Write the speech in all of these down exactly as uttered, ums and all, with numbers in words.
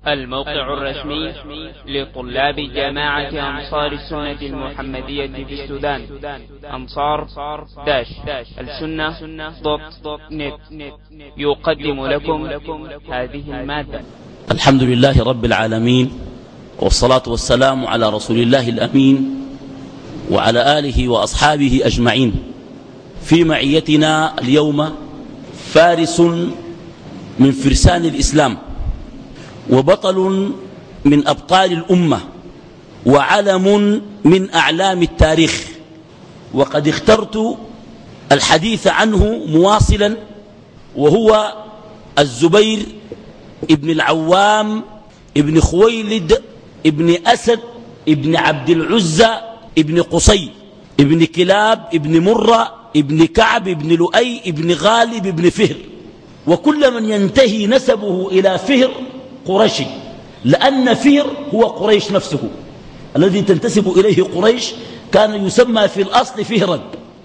الموقع الرسمي لطلاب جامعة أنصار السنة المحمدية في السودان أنصار داش السنة دوت نت يقدم لكم هذه المادة. الحمد لله رب العالمين، والصلاة والسلام على رسول الله الأمين وعلى آله وأصحابه أجمعين. في معيتنا اليوم فارس من فرسان الإسلام، وبطل من أبطال الأمة، وعلم من أعلام التاريخ. وقد اخترت الحديث عنه مواصلا، وهو الزبير ابن العوام ابن خويلد ابن أسد ابن عبد العزى ابن قصي ابن كلاب ابن مرة ابن كعب ابن لؤي ابن غالب ابن فهر. وكل من ينتهي نسبه إلى فهر قريشي، لأن فهر هو قريش نفسه، الذي تنتسب إليه قريش كان يسمى في الأصل فهرا.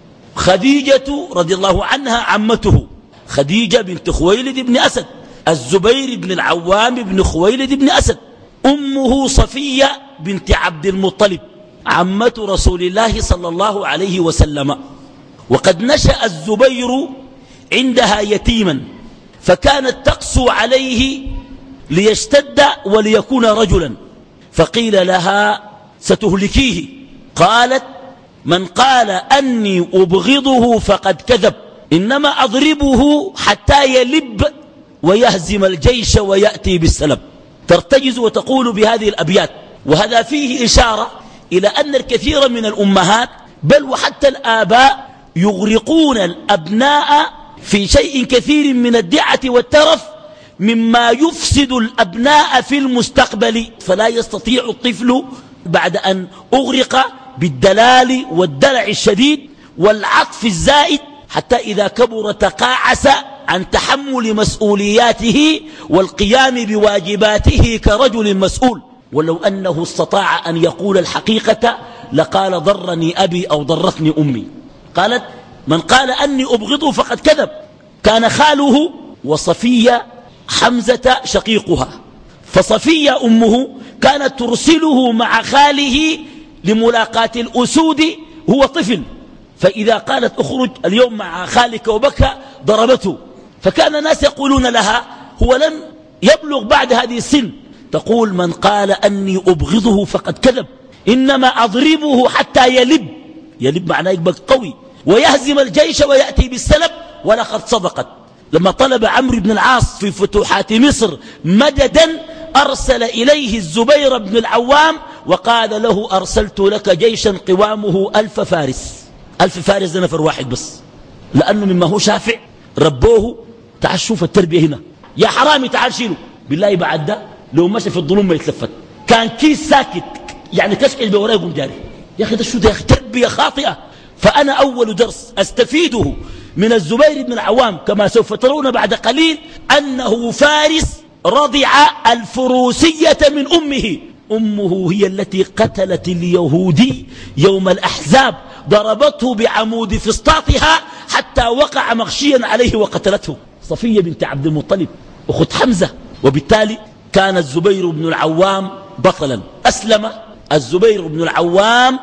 خديجة رضي الله عنها عمته، خديجة بنت خويلد بن أسد، الزبير بن العوام بن خويلد بن أسد. أمه صفية بنت عبد المطلب عمة رسول الله صلى الله عليه وسلم. وقد نشأ الزبير عندها يتيما، فكانت تقسو عليه ليشتد وليكون رجلا، فقيل لها ستهلكيه. قالت: من قال أني أبغضه فقد كذب، إنما أضربه حتى يلب ويهزم الجيش ويأتي بالسلب. ترتجز وتقول بهذه الأبيات. وهذا فيه إشارة إلى أن الكثير من الأمهات بل وحتى الآباء يغرقون الأبناء في شيء كثير من الدعة والترف مما يفسد الأبناء في المستقبل، فلا يستطيع الطفل بعد أن أغرق بالدلال والدلع الشديد والعطف الزائد حتى إذا كبر تقاعس عن تحمل مسؤولياته والقيام بواجباته كرجل مسؤول. ولو أنه استطاع أن يقول الحقيقة لقال: ضرني أبي أو ضرتني أمي. قالت: من قال أني أبغضه فقد كذب. كان خاله وصفية حمزة شقيقها، فصفية أمه كانت ترسله مع خاله لملاقاة الأسود هو طفل، فإذا قالت: اخرج اليوم مع خالك وبكى ضربته. فكان الناس يقولون لها: هو لم يبلغ بعد هذه السن. تقول: من قال أني أبغضه فقد كذب، إنما أضربه حتى يلب. يلب معناه يبقى قوي، ويهزم الجيش ويأتي بالسلب. ولقد صدقت. لما طلب عمرو بن العاص في فتوحات مصر مددا، أرسل إليه الزبير بن العوام وقال له: أرسلت لك جيشا قوامه ألف فارس. ألف فارس ده نفر واحد بس، لأنه مما هو شافع ربوه. تعال شوف التربية هنا، يا حرامي تعال شيله. بالله بعد ده لو مشى في الظلم ما يتلفت، كان كيس ساكت يعني كشكل بوراه يقوم جاري. يا أخي ده شو ده يا أخي، تربية خاطئة. فأنا أول درس أستفيده من الزبير بن العوام كما سوف ترون بعد قليل أنه فارس رضع الفروسية من أمه. أمه هي التي قتلت اليهودي يوم الأحزاب، ضربته بعمود فسطاطها حتى وقع مغشيا عليه وقتلته. صفية بنت عبد المطلب أخت حمزة. وبالتالي كان الزبير بن العوام بطلا. أسلم الزبير بن العوام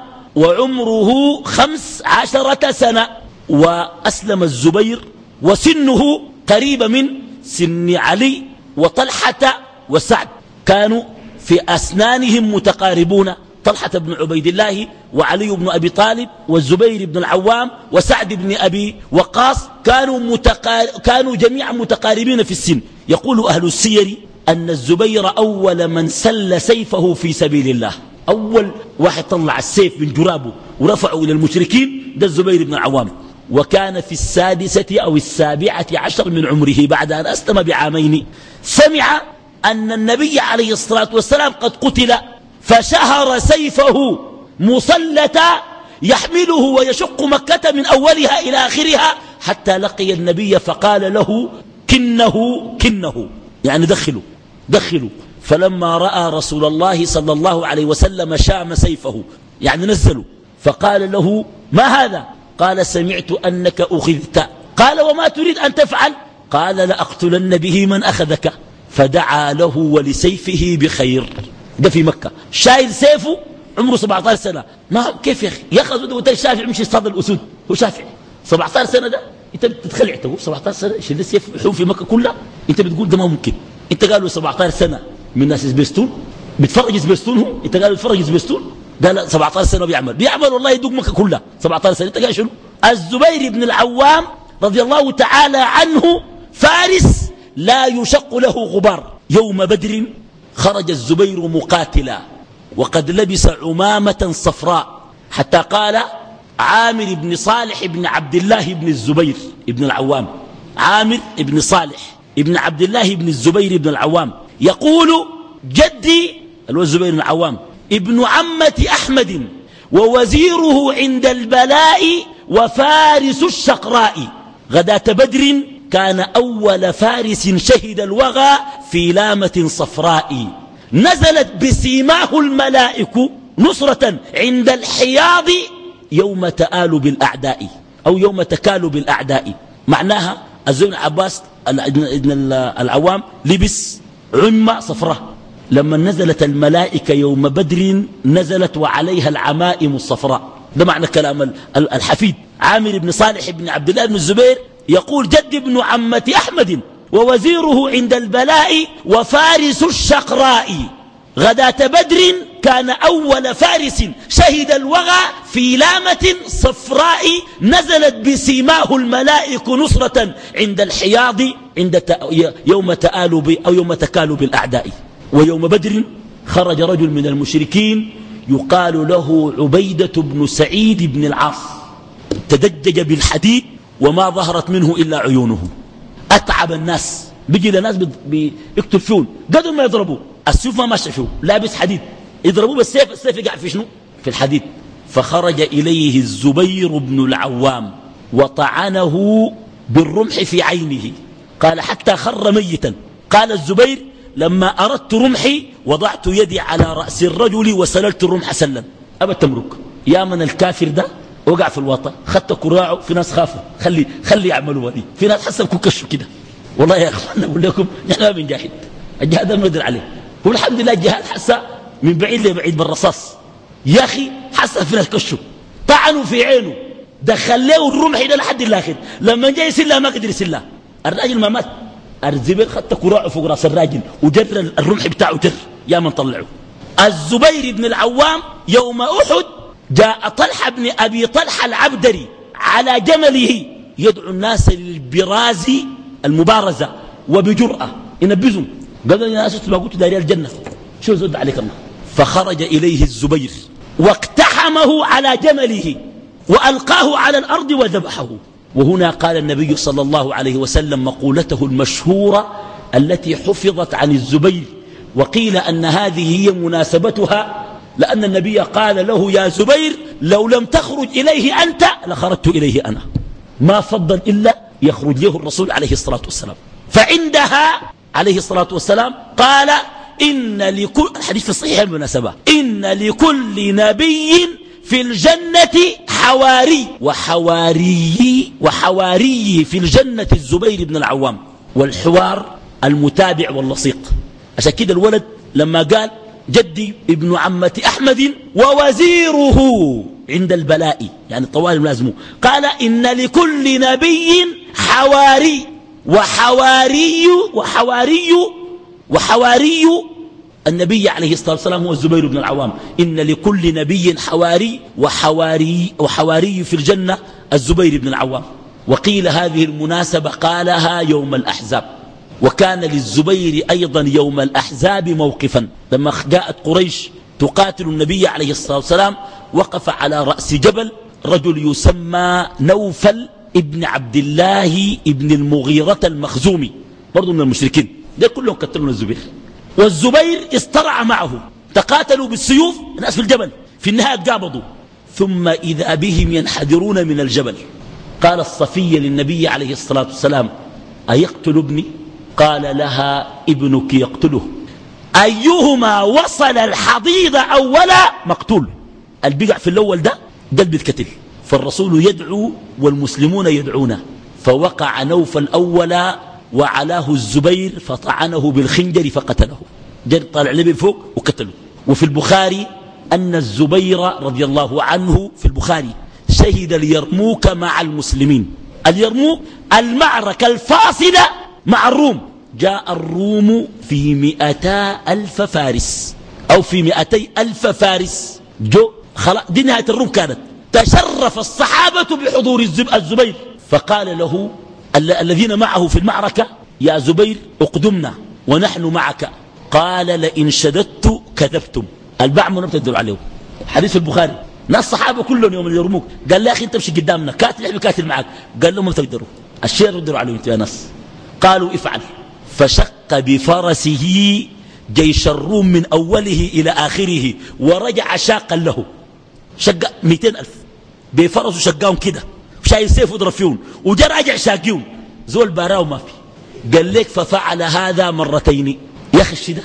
وعمره خمس عشرة سنة، وأسلم الزبير وسنه قريب من سن علي وطلحة وسعد، كانوا في أسنانهم متقاربون. طلحة بن عبيد الله وعلي بن أبي طالب والزبير بن العوام وسعد بن أبي وقاص كانوا, متقار... كانوا جميعا متقاربين في السن. يقول أهل السير أن الزبير أول من سل سيفه في سبيل الله. أول واحد طلع السيف من جرابه ورفعه إلى المشركين ده الزبير بن العوام. وكان في السادسة أو السابعة عشر من عمره بعد أن أسلم بعامين. سمع أن النبي عليه الصلاة والسلام قد قتل، فشهر سيفه مسلتا يحمله ويشق مكة من أولها إلى آخرها حتى لقي النبي فقال له: كنه كنه، يعني دخلوا دخلوا. فلما رأى رسول الله صلى الله عليه وسلم شام سيفه، يعني نزلوا، فقال له: ما هذا؟ قال: سمعت أنك أخذت. قال: وما تريد أن تفعل؟ قال: لأقتلن به من أخذك. فدعا له ولسيفه بخير. ده في مكة شايل سيفه عمره سبعة عشر سنة. ما كيف يا أخي ياخذ وده الشافعي يمشي يصطاد الأسود. هو شافعي سبعة عشر سنة ده انت بتتخلع تقول سبعة عشر سنة يشيل السيف يحوم في مكة كلها. انت بتقول ده ما ممكن. انت قالوا سبعة عشر سنة من ناس سبيستون بتفرج سبيستون. هو انت قالوا بتفرج سبيستون قال سبعة عشر سنة بيعمل بيعمل والله يدوق مكة كلها سبعة عشر سنة. انت قال شنو؟ الزبير بن العوام رضي الله تعالى عنه فارس لا يشق له غبار. يوم بدر خرج الزبير مقاتلا وقد لبس عمامة صفراء حتى قال عامر بن صالح بن عبد الله بن الزبير بن العوام عامر بن صالح بن عبد الله بن الزبير بن العوام يقول جدي الزبير بن العوام ابن عمة أحمد ووزيره عند البلاء وفارس الشقراء غداة بدر كان أول فارس شهد الوغى في لامة صفراء نزلت بسيماه الملائك نصرة عند الحياض يوم تآل بالأعداء أو يوم تكال بالأعداء. معناها الزبير بن عباس ابن العوام لبس عمة صفراء. لما نزلت الملائكة يوم بدر نزلت وعليها العمائم الصفراء. ده معنى كلام الحفيد عامر بن صالح بن عبد الله بن الزبير يقول جد ابن عمة أحمد ووزيره عند البلاء وفارس الشقراء غداة بدر كان أول فارس شهد الوغى في لامة صفراء نزلت بسيماه الملائك نصرة عند الحياض عند يوم تآل أو يوم تكال بالأعداء. ويوم بدر خرج رجل من المشركين يقال له عبيدة بن سعيد بن العاص تدجج بالحديد وما ظهرت منه إلا عيونه. أتعب الناس بيجي لناس بيقتل فيهم قدر ما يضربوا السيف ما ماشي فيه لابس حديد يضربوه بالسيف السيف يقع في شنو في الحديد. فخرج إليه الزبير بن العوام وطعنه بالرمح في عينه قال حتى خر ميتا. قال الزبير لما أردت رمحي وضعت يدي على رأس الرجل وسللت الرمح سلا. أبا تمرك يا من الكافر ده وقع في الوطن خدت كراعه. في ناس خافوا خلي خلي يعملوا ودي. في ناس حسب كشوا كده. والله يا اخوانا اقول لكم نحن ما بنجاهد الجهاد ما نقدر عليه. هو الحمد لله الجهاد حسا من بعيد لبعيد بالرصاص. يا اخي حسا في ناس كشوا طعنوا في عينه دخل له الرمح ده لحد الاخر. لما جاي يسلها ما قدر يسلها. الراجل ما مات. الزبير خدت كراعه فوق راس الراجل وجر الرمح بتاعه جر يا من طلعه. الزبير بن العوام يوم احد جاء طلحة بن أبي طلحة العبدري على جمله يدعو الناس للبراز المبارزة وبجرأة ينبذهم. قال يا ناس ما قلت داري الجنة شو زود عليك الله. فخرج إليه الزبير واقتحمه على جمله وألقاه على الأرض وذبحه. وهنا قال النبي صلى الله عليه وسلم مقولته المشهورة التي حفظت عن الزبير وقيل أن هذه هي مناسبتها لأن النبي قال له يا زبير لو لم تخرج إليه أنت لخرجت إليه أنا. ما فضل إلا يخرج له الرسول عليه الصلاة والسلام. فعندها عليه الصلاة والسلام قال إن لكل الحديث في الصحيح المناسبة إن لكل نبي في الجنة حواري وحواري وحواري في الجنة الزبير بن العوام. والحوار المتابع واللصيق. عشان كده الولد لما قال جدي ابن عمة أحمد ووزيره عند البلاء يعني طوال ملازمه قال إن لكل نبي حواري وحواري وحواري وحواري النبي عليه الصلاة والسلام هو الزبير بن العوام. إن لكل نبي حواري وحواري وحواري في الجنة الزبير بن العوام. وقيل هذه المناسبة قالها يوم الأحزاب. وكان للزبير أيضا يوم الأحزاب موقفا لما جاءت قريش تقاتل النبي عليه الصلاة والسلام وقف على رأس جبل رجل يسمى نوفل ابن عبد الله ابن المغيرة المخزومي برضو من المشركين. ده كلهم قتلوا الزبير. والزبير استرع معه تقاتلوا بالسيوف الناس في الجبل في النهاية قابضوا ثم إذا بهم ينحدرون من الجبل. قال الصفية للنبي عليه الصلاة والسلام أيقتل ابني؟ قال لها ابنك يقتله أيهما وصل الحضيض أولا مقتول. البقع في الأول ده قلب الكتل. فالرسول يدعو والمسلمون يدعونه فوقع نوفل أولا وعلاه الزبير فطعنه بالخنجر فقتله. جر طالع لبي فوق وقتله. وفي البخاري أن الزبير رضي الله عنه في البخاري شهد اليرموك مع المسلمين. اليرموك المعركة الفاصلة مع الروم. جاء الروم في مئتا ألف فارس أو في مئتي ألف فارس. جو خلاص دي نهاية الروم كانت. تشرف الصحابة بحضور الزبير فقال له الذين معه في المعركة يا زبير اقدمنا ونحن معك. قال لئن شددت كذبتم. البعم لم تدل عليه. حديث البخاري. ناس الصحابة كلهم يوم اليرموك قال لا أخي انت مشي قدامنا كاتل احنا كاتل معك. قال لهم ما تقدروا الشيء ردوا عليه انت يا ناس. قالوا افعل. فشق بفرسه جيش الروم من أوله إلى آخره ورجع شاقا له. شق مئتين ألف بفرسه شقاهم كده شايل سيف يضرب فيهم وجا راجع شاقيهم زول باراه ما في. قال لك ففعل هذا مرتين. يا أخي الشدة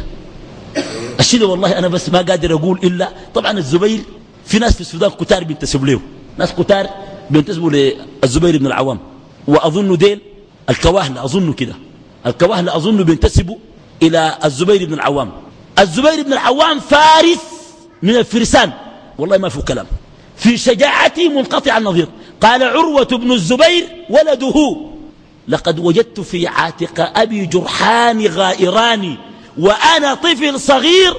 الشدة والله أنا بس ما قادر أقول إلا طبعا الزبير في ناس في السودان كتار بينتسبوا له. ناس كتار بينتسبوا للزبير بن العوام وأظن ديل الكواهلة أظن كده الكواهلة أظن بينتسبوا إلى الزبير بن العوام. الزبير بن العوام فارس من الفرسان والله ما فيه كلام في شجاعته منقطع النظير. قال عروة بن الزبير ولده لقد وجدت في عاتق أبي جرحان غائران وأنا طفل صغير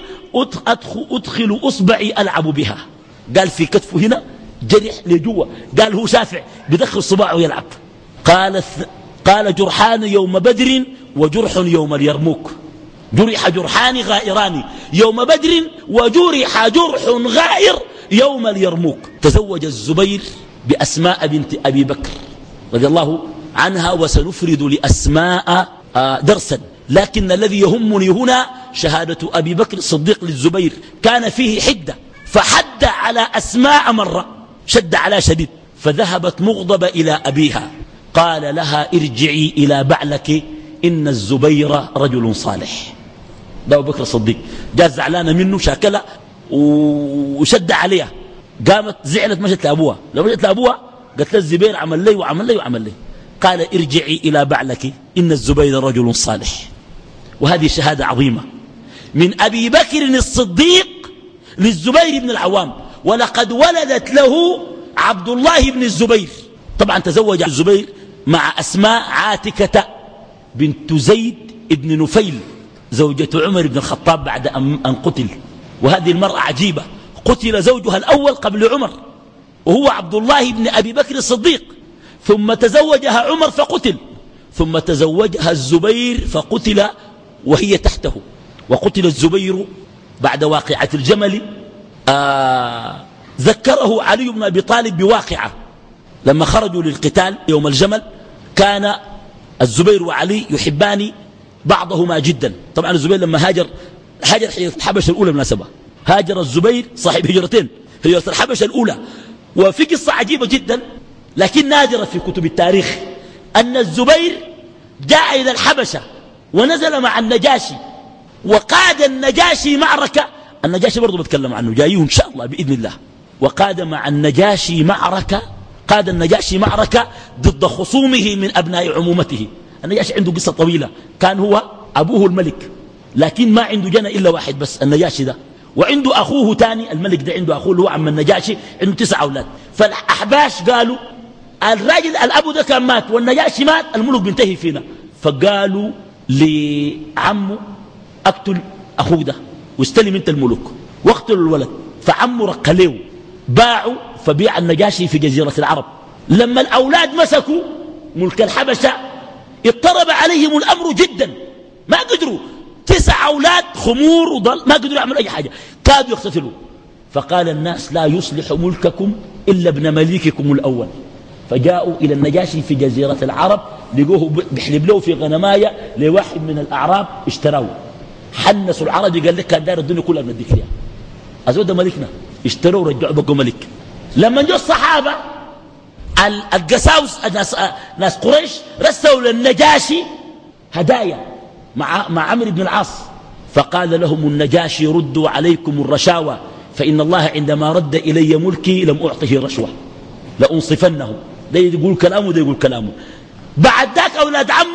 أدخل أصبعي ألعب بها. قال في كتفه هنا جرح لجوه. قال هو شافع بدخل صباعه يلعب. قال قال جرحان يوم بدر وجرح يوم اليرموك. جرح جرحان غائران يوم بدر وجرح جرح غائر يوم اليرموك. تزوج الزبير بأسماء بنت أبي بكر رضي الله عنها وسنفرد لأسماء درسا. لكن الذي يهمني هنا شهادة أبي بكر الصديق للزبير كان فيه حدة فحد على أسماء مرة شد على شديد فذهبت مغضبة إلى أبيها. قال لها ارجعي إلى بعلك إن الزبير رجل صالح. ده أبو بكر الصديق جاء زعلانة منه شاكلة وشد عليها. قامت زعلت مشت لأبوها. لو مشت لأبوها قالت له الزبير عمل لي وعمل لي وعمل لي. قال ارجعي إلى بعلك إن الزبير رجل صالح. وهذه شهادة عظيمة من أبي بكر الصديق للزبير بن العوام. ولقد ولدت له عبد الله بن الزبير. طبعا تزوج الزبير مع أسماء عاتكة بنت زيد بن نفيل زوجة عمر بن الخطاب بعد أن قتل. وهذه المرأة عجيبة قتل زوجها الأول قبل عمر وهو عبد الله بن أبي بكر الصديق ثم تزوجها عمر فقتل ثم تزوجها الزبير فقتل وهي تحته. وقتل الزبير بعد واقعة الجمل. آه ذكره علي بن أبي طالب بواقعة لما خرجوا للقتال يوم الجمل. كان الزبير وعلي يحبان بعضهما جدا. طبعا الزبير لما هاجر هاجر الحبشة الأولى بالمناسبة. هاجر الزبير صاحب هجرتين هجرة الحبشة الأولى. وفي قصة عجيبة جدا لكن نادرة في كتب التاريخ أن الزبير جاء إلى الحبشة ونزل مع النجاشي وقاد النجاشي معركة. النجاشي برضو بتكلم عنه جايه إن شاء الله بإذن الله. وقاد مع النجاشي معركة قاد النجاشي معركة ضد خصومه من أبناء عمومته. النجاشي عنده قصة طويلة. كان هو أبوه الملك لكن ما عنده جنة إلا واحد بس النجاشي ده. وعنده أخوه تاني الملك ده عنده أخوه اللي هو عم النجاشي عنده تسعة أولاد. فالأحباش قالوا الراجل الأبو ده كان مات والنجاشي مات الملك بينتهي فينا. فقالوا لعمه اقتل أخوه ده واستلم انت الملك واقتل الولد. فعمه رقليه باعوا فبيع النجاشي في جزيرة العرب. لما الأولاد مسكوا ملك الحبشة اضطرب عليهم الأمر جدا ما قدروا. تسع أولاد خمور وضل ما قدروا يعملوا أي حاجة كادوا يقتتلوا. فقال الناس لا يصلح ملككم إلا ابن مليككم الأول. فجاءوا إلى النجاشي في جزيرة العرب لقوه بيحلب له في غنماية لواحد من الأعراب اشتروه. حنسوا العربي قال لك كان دار الدنيا كلها بنديك ليها أزود ملكنا. اشتروا ورجعوا بقوا ملك. لما جو الصحابة القساوس ناس, ناس قريش رسلوا للنجاشي هدايا مع, مع عمرو بن العاص. فقال لهم النجاشي ردوا عليكم الرشاوى فإن الله عندما رد إلي ملكي لم أعطه رشوة لأنصفنه. ده يقول كلامه ده يقول كلامه. بعد ذاك أولاد عمه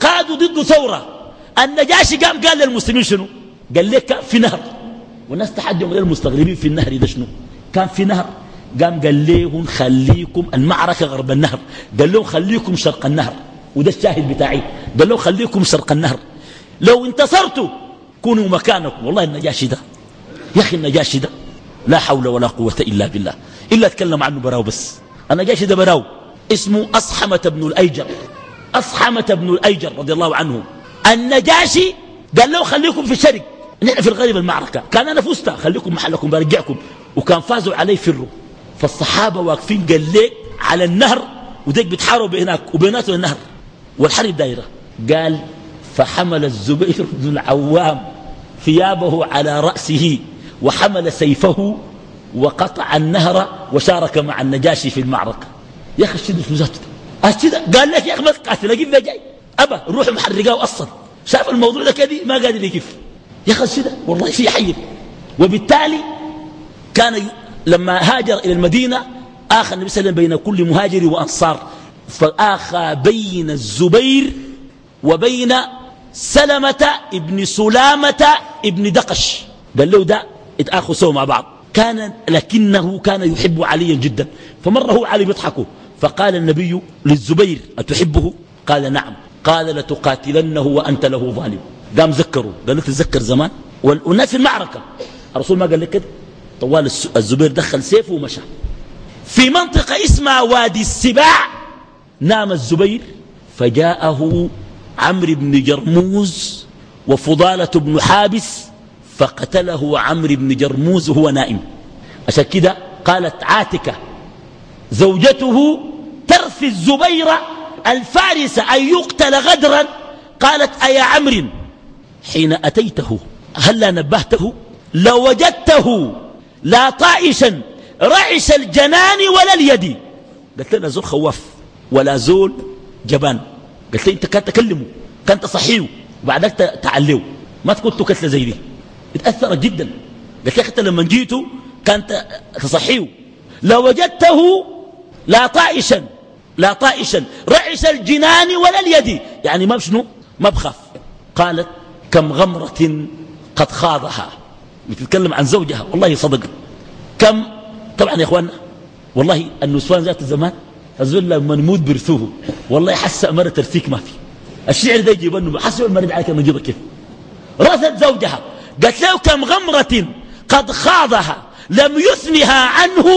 قادوا ضد ثورة. النجاشي قام قال للمسلمين شنو؟ قال لك في نهر، والناس تحدهم المستغربين في النهر ده شنو؟ كان في نهر، قام قال لهم خليكم المعركة غرب النهر، قال لهم خليكم شرق النهر، وده الشاهد بتاعي، قال لهم خليكم شرق النهر، لو انتصرتوا كونوا مكانكم. والله النجاشي ده يا أخي، النجاشي ده لا حول ولا قوة إلا بالله، إلا اتكلم عنه براو بس. النجاشي ده براو اسمه أصحمة بن الأيجر، أصحمة بن الأيجر رضي الله عنه. النجاشي قال له خليكم في الشرق، نحن في الغرب المعركة، كان أنا فزت، خليكم محلكم برجعكم، وكان فازوا عليه فروا. فالصحابة واقفين قال ليه على النهر، وديك بتحاربوا هناك وبيناته النهر والحرب دايرة. قال فحمل الزبير بن العوام ثيابه على رأسه وحمل سيفه وقطع النهر وشارك مع النجاشي في المعركة. يا أخي الشد فلوزاته ده قال لك يا أخي ما تقاتل، أجيب ذا جاي أبا روحوا محرقاه أصلا، شاف الموضوع ده كذي ما قادر يكف. يا أخي الشد والله في حي. وبالتالي كان ي... لما هاجر إلى المدينة آخى النبي صلى الله عليه وسلم بين كل مهاجر وأنصار، فآخى بين الزبير وبين سلمة ابن سلامة ابن دقش، قال له ده اتآخوا سوا مع بعض. كان لكنه كان يحب عليا جدا. فمره هو علي بيضحكوا، فقال النبي للزبير أتحبه؟ قال نعم. قال لتقاتلنه وأنت له ظالم. قام ذكروا، قال له تذكر زمان والناس في المعركة، الرسول ما قال لك كده. طوال الزبير دخل سيفه ومشى في منطقة اسمها وادي السباع. نام الزبير فجاءه عمرو بن جرموز وفضالة بن حابس فقتله عمرو بن جرموز وهو نائم. عشان كده قالت عاتكة زوجته ترثي الزبير الفارس أن يقتل غدرا، قالت أيا عمرو حين أتيته هلا نبهته؟ لوجدته لا طائشا رعش الجنان ولا اليد. قلت له زول خواف ولا زول جبان. قلت له انت كان تكلمه، كان تصحيه وبعدك تعليه، ما تكون تكتله زي دي. اتأثرت جدا. قلت له حتى لما جيته كان تصحيه. لوجدته لا طائشا لا طائشا رعش الجنان ولا اليد، يعني ما بشنو ما بخاف. قالت كم غمرة قد خاضها، بتتكلم عن زوجها. والله صدقت. كم طبعا يا اخوانا والله النسوان ذات الزمان الزول لما يموت برثوه والله حس أمرة ترثيك ما في. الشعر ده يجيب انه حس المرد عليك نجيبه كيف. رثت زوجها قالت له كم غمرة قد خاضها لم يثنها عنه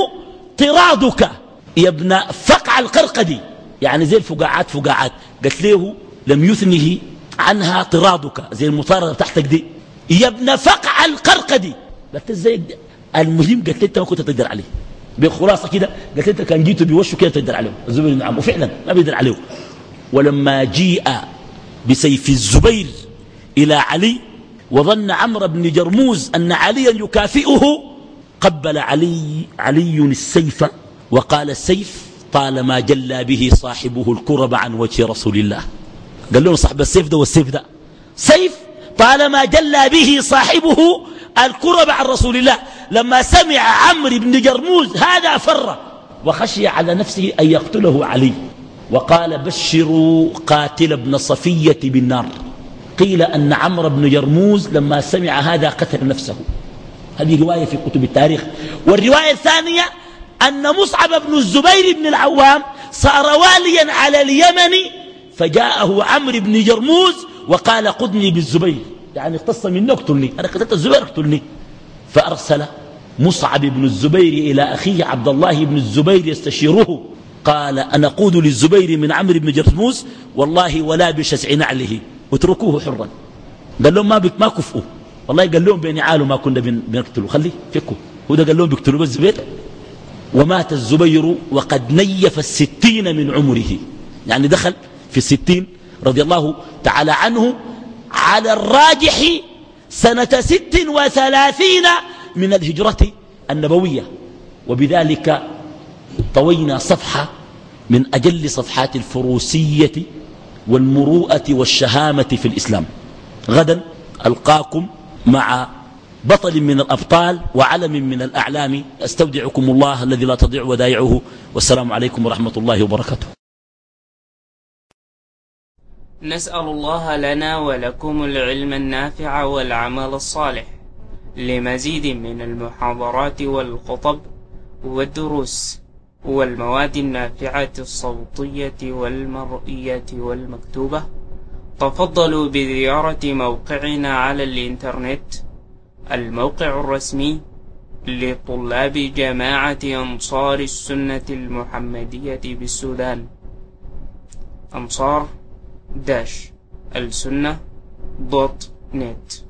طرادك يا ابن فقع القرقدي، يعني زي الفقاعات فقاعات. قالت له لم يثنه عنها طرادك، زي المطاردة بتاعتك دي يا ابن فقع القرقدي. قالت ازاي المهم؟ قالت انت ما كنت تقدر عليه. بخلاصه كده قالت انت كان جيته بوشه كده تقدر عليه. الزبير بن عم وفعلا ما بيقدر عليه. ولما جيء بسيف الزبير الى علي وظن عمرو بن جرموز ان عليا يكافئه، قبل علي علي السيف وقال السيف طالما جلى به صاحبه الكرب عن وجه رسول الله. قال له صاحب السيف ده والسيف ده سيف طالما جلى به صاحبه الكرب عن رسول الله. لما سمع عمرو بن جرموز هذا فر وخشي على نفسه أن يقتله علي، وقال بشروا قاتل ابن صفية بالنار. قيل أن عمرو بن جرموز لما سمع هذا قتل نفسه. هذه رواية في كتب التاريخ. والرواية الثانية أن مصعب بن الزبير بن العوام صار واليا على اليمن، فجاءه عمرو بن جرموز وقال قدني بالزبير، يعني اقتص مني اقتلني، أنا قتلت الزبير اقتلني. فأرسل مصعب بن الزبير إلى أخيه عبد الله بن الزبير يستشيره. قال أنا قود للزبير من عمرو بن جرموز والله ولا بشسع نعله اتركوه حرا. قال لهم ما ما كفؤوا، والله قال لهم بين عاله ما كنا بنقتلوا، خليه فكوا. هو ده قال لهم بيقتلوا بالزبير. ومات الزبير وقد نيف الستين من عمره، يعني دخل في الستين رضي الله تعالى عنه، على الراجح سنة ست وثلاثين من الهجرة النبوية. وبذلك طوينا صفحة من أجل صفحات الفروسية والمروءة والشهامة في الإسلام. غدا ألقاكم مع بطل من الأبطال وعلم من الأعلام. أستودعكم الله الذي لا تضيع ودائعه، والسلام عليكم ورحمة الله وبركاته. نسأل الله لنا ولكم العلم النافع والعمل الصالح. لمزيد من المحاضرات والخطب والدروس والمواد النافعة الصوتية والمرئية والمكتوبة، تفضلوا بزيارة موقعنا على الإنترنت، الموقع الرسمي لطلاب جماعة أنصار السنة المحمدية بالسودان، أنصار داش السنة دوت نت.